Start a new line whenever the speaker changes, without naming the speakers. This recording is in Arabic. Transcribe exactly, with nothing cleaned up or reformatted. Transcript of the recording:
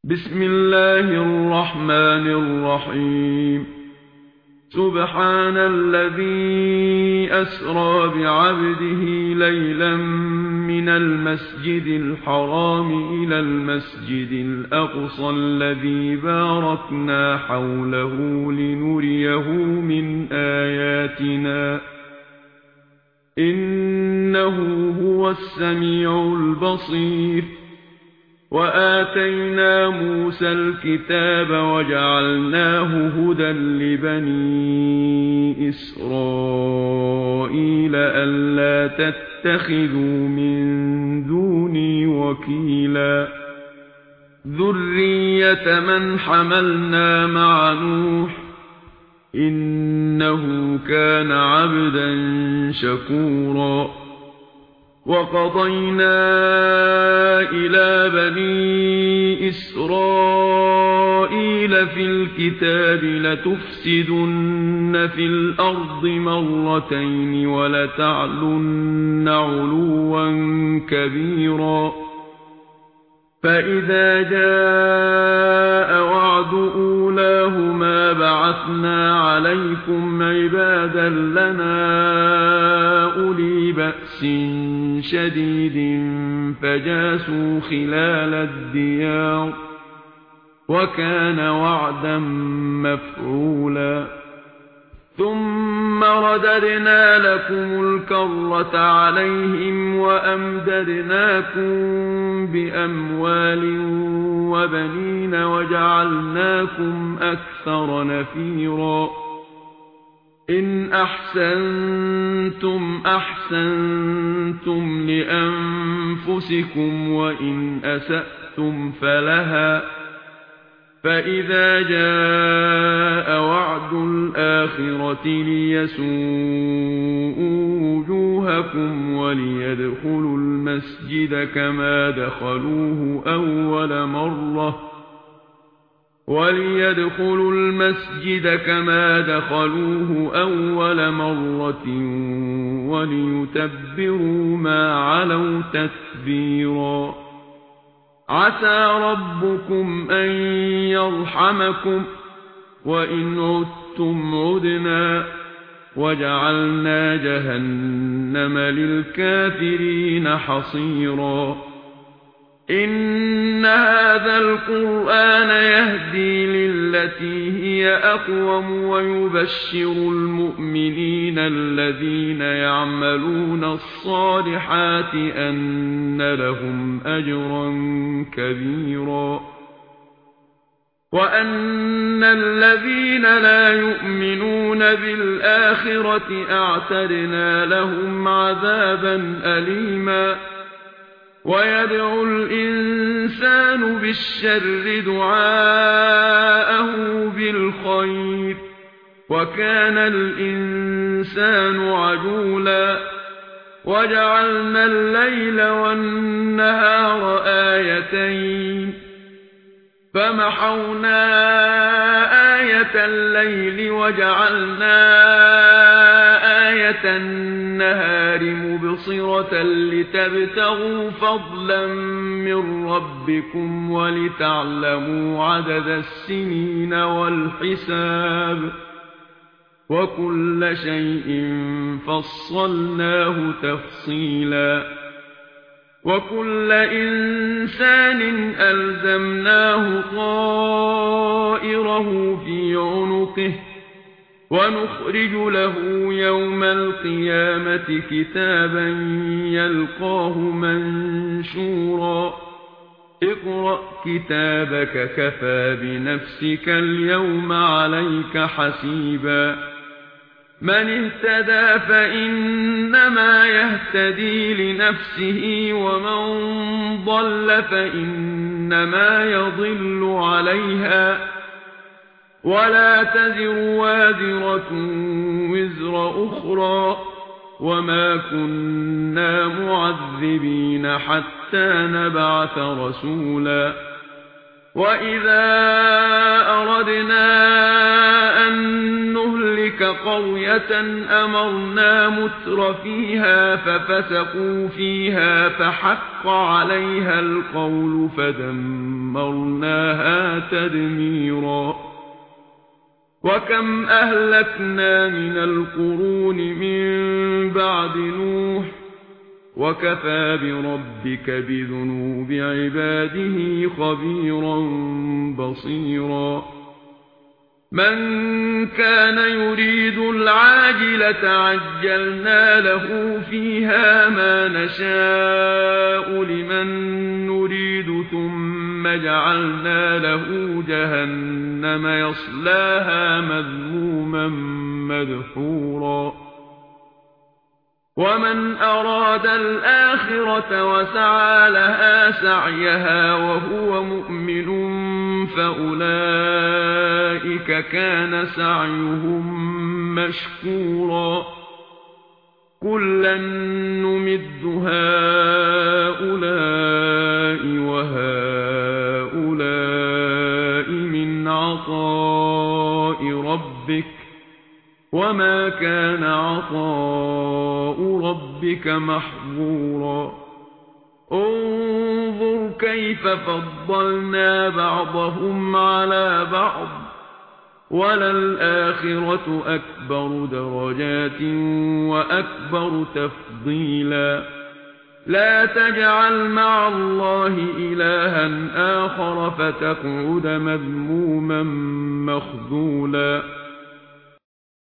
بسم الله الرحمن الرحيم سبحان الذي أسرى بعبده ليلا من المسجد الحرام إلى المسجد الأقصى الذي باركنا حوله لنريه من آياتنا إنه هو السميع البصير. وآتينا موسى الكتاب وجعلناه هدى لبني إسرائيل ألا تتخذوا من دوني وكيلا ذرية من حملنا مع نوح إنه كان عبدا شكورا. وقضينا إلى بني إسرائيل في الكتاب لتفسدن في الأرض مرتين ولتعلن علوا كبيرا. فإذا جاء وعد أولاهما بعثنا عليكم عبادا لنا أولي بأس شديد فجاسوا خلال الديار وكان وعدا مفعولا. ثم رددنا لكم الكرة عليهم وأمددناكم بأموال وبنين وجعلناكم أكثر نفيرا. إن أحسنتم أحسنتم لأنفسكم وإن أسأتم فلها. فإذا جاء وعد الآخرة ليسوءوا وجوهكم وليدخلوا المسجد كما دخلوه أول مرة وليدخلوا المسجد كما دخلوه أول مرة وليتبروا ما علوا تتبيرا. عسى ربكم أن يرحمكم وإن عدتم عدنا وجعلنا جهنم للكافرين حصيرا. إن هذا القرآن يهدي للتي هي أقوم ويبشر المؤمنين الذين يعملون الصالحات أن لهم أجرا كبيرا وأن الذين لا يؤمنون بالآخرة أعتدنا لهم عذابا أليما. ويدعو الإنسان بالشر دعاءه بالخير وكان الإنسان عجولا. وجعلنا الليل والنهار آيتين فمحونا آية الليل وجعلنا آية النهار مبصرة لتبتغوا فضلا من ربكم ولتعلموا عدد السنين والحساب وكل شيء فصلناه تفصيلا. وكل إنسان ألزمناه طائره في عنقه ونخرج له يوم القيامة كتابا يلقاه منشورا. اقرأ كتابك كفى بنفسك اليوم عليك حسيبا. من اهتدى فإنما يهتدي لنفسه ومن ضل فإنما يضل عليها ولا تزر وازرة وزر أخرى وما كنا معذبين حتى نبعث رسولا. وإذا أردنا أن نهلك قرية أمرنا متر فيها ففسقوا فيها فحق عليها القول فدمرناها تدميرا وكم أهلكنا من القرون من بعد نوح وكفى بربك بذنوب عباده خبيرا بصيرا من كان يريد العاجلة عجلنا له فيها ما نشاء لمن نريد ثم جعلنا له جهنم يصلاها مذموما مدحورا ومن أراد الآخرة وسعى لها سعيها وهو مؤمن فأولئك كان سعيهم مشكورا كلا نمد هؤلاء وهؤلاء من عطاء ربك وما كان عطاء ربك محظورا انظر كيف فضلنا بعضهم على بعض وللآخرة أكبر درجات وأكبر تفضيلا لا تجعل مع الله إلها آخر فتقعد مذموما مخذولا